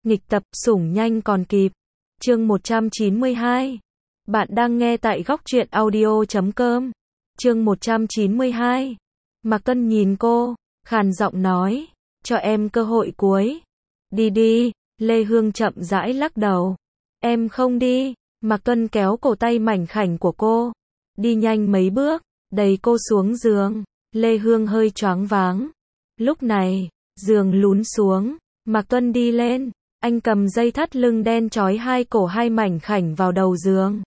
Nghịch tập, sủng nhanh còn kịp. Chương 192. Bạn đang nghe tại góc truyện audio.com. Chương 192. Mạc Tuân nhìn cô, khàn giọng nói, cho em cơ hội cuối. Đi đi, Lê Hương chậm rãi lắc đầu. Em không đi. Mạc Tuân kéo cổ tay mảnh khảnh của cô, đi nhanh mấy bước, đẩy cô xuống giường. Lê Hương hơi choáng váng. Lúc này, giường lún xuống, Mạc Tuân đi lên, anh cầm dây thắt lưng đen trói hai cổ hai mảnh khảnh vào đầu giường.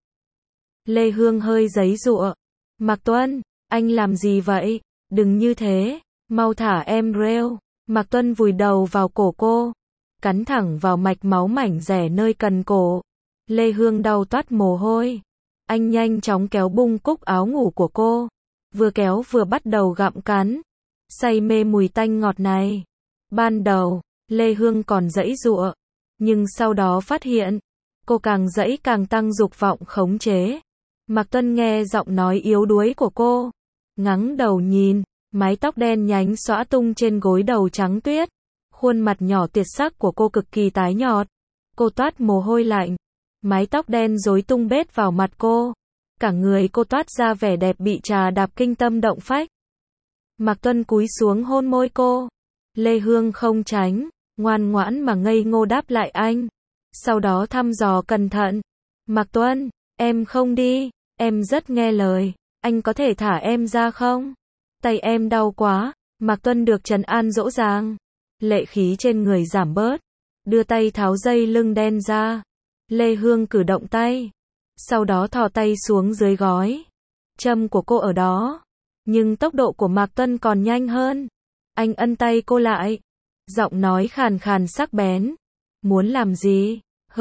Lê Hương hơi giãy giụa. Mạc Tuân, anh làm gì vậy? Đừng như thế, mau thả em rêu. Mạc Tuân vùi đầu vào cổ cô, cắn thẳng vào mạch máu mảnh rẻ nơi cần cổ. Lê Hương đau toát mồ hôi. Anh nhanh chóng kéo bung cúc áo ngủ của cô, vừa kéo vừa bắt đầu gặm cắn, say mê mùi tanh ngọt này. Ban đầu, Lê Hương còn giãy giụa, nhưng sau đó phát hiện, cô càng giãy càng tăng dục vọng khống chế. Mạc Tuân nghe giọng nói yếu đuối của cô, ngẩng đầu nhìn, mái tóc đen nhánh xõa tung trên gối đầu trắng tuyết, khuôn mặt nhỏ tuyệt sắc của cô cực kỳ tái nhợt. Cô toát mồ hôi lạnh, mái tóc đen rối tung bết vào mặt cô, cả người cô toát ra vẻ đẹp bị trà đạp kinh tâm động phách. Mạc Tuân cúi xuống hôn môi cô. Lê Hương không tránh, ngoan ngoãn mà ngây ngô đáp lại anh. Sau đó thăm dò cẩn thận. Mạc Tuân, em không đi, em rất nghe lời, anh có thể thả em ra không? Tay em đau quá. Mạc Tuân được trấn an dỗ dàng. Lệ khí trên người giảm bớt, đưa tay tháo dây lưng đen ra. Lê Hương cử động tay, sau đó thò tay xuống dưới gói. Châm của cô ở đó, nhưng tốc độ của Mạc Tuân còn nhanh hơn. Anh ân tay cô lại, giọng nói khàn khàn sắc bén. Muốn làm gì?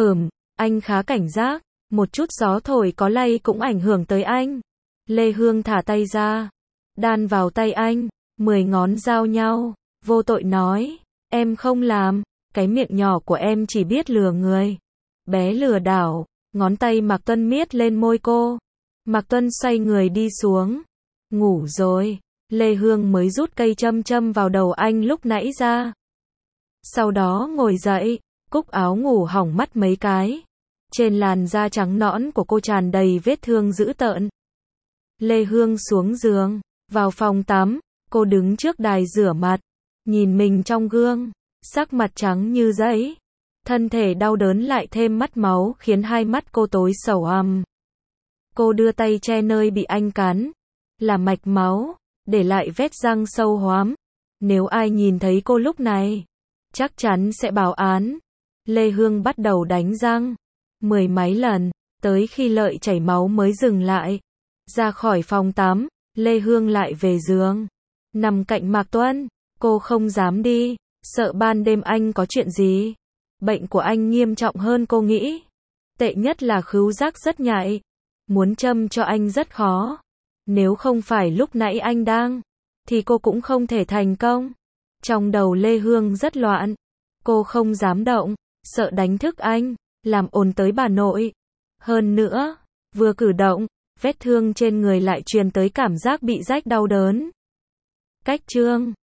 Anh khá cảnh giác, một chút gió thổi có lay cũng ảnh hưởng tới anh. Lê Hương thả tay ra, đan vào tay anh, 10 ngón giao nhau, vô tội nói, em không làm, cái miệng nhỏ của em chỉ biết lừa người. Bé lừa đảo. Ngón tay Mạc Tuân miết lên môi cô. Mạc Tuân xoay người đi xuống. Ngủ rồi. Lê Hương mới rút cây châm châm vào đầu anh lúc nãy ra. Sau đó ngồi dậy, cúc áo ngủ hỏng mắt mấy cái. Trên làn da trắng nõn của cô tràn đầy vết thương dữ tợn. Lê Hương xuống giường, vào phòng tắm, cô đứng trước đài rửa mặt, nhìn mình trong gương, sắc mặt trắng như giấy. Thân thể đau đớn lại thêm mắt máu khiến hai mắt cô tối sầu âm. Cô đưa tay che nơi bị anh cắn, là mạch máu, để lại vết răng sâu hoắm. Nếu ai nhìn thấy cô lúc này, chắc chắn sẽ báo án. Lê Hương bắt đầu đánh răng, 10 mấy lần, tới khi lợi chảy máu mới dừng lại. Ra khỏi phòng tắm, Lê Hương lại về giường, nằm cạnh Mạc Tuân. Cô không dám đi, sợ ban đêm anh có chuyện gì. Bệnh của anh nghiêm trọng hơn cô nghĩ. Tệ nhất là khứu giác rất nhạy. Muốn châm cho anh rất khó. Nếu không phải lúc nãy anh đang, thì cô cũng không thể thành công. Trong đầu Lê Hương rất loạn. Cô không dám động, sợ đánh thức anh, làm ồn tới bà nội. Hơn nữa, vừa cử động, vết thương trên người lại truyền tới cảm giác bị rách đau đớn. Cách chương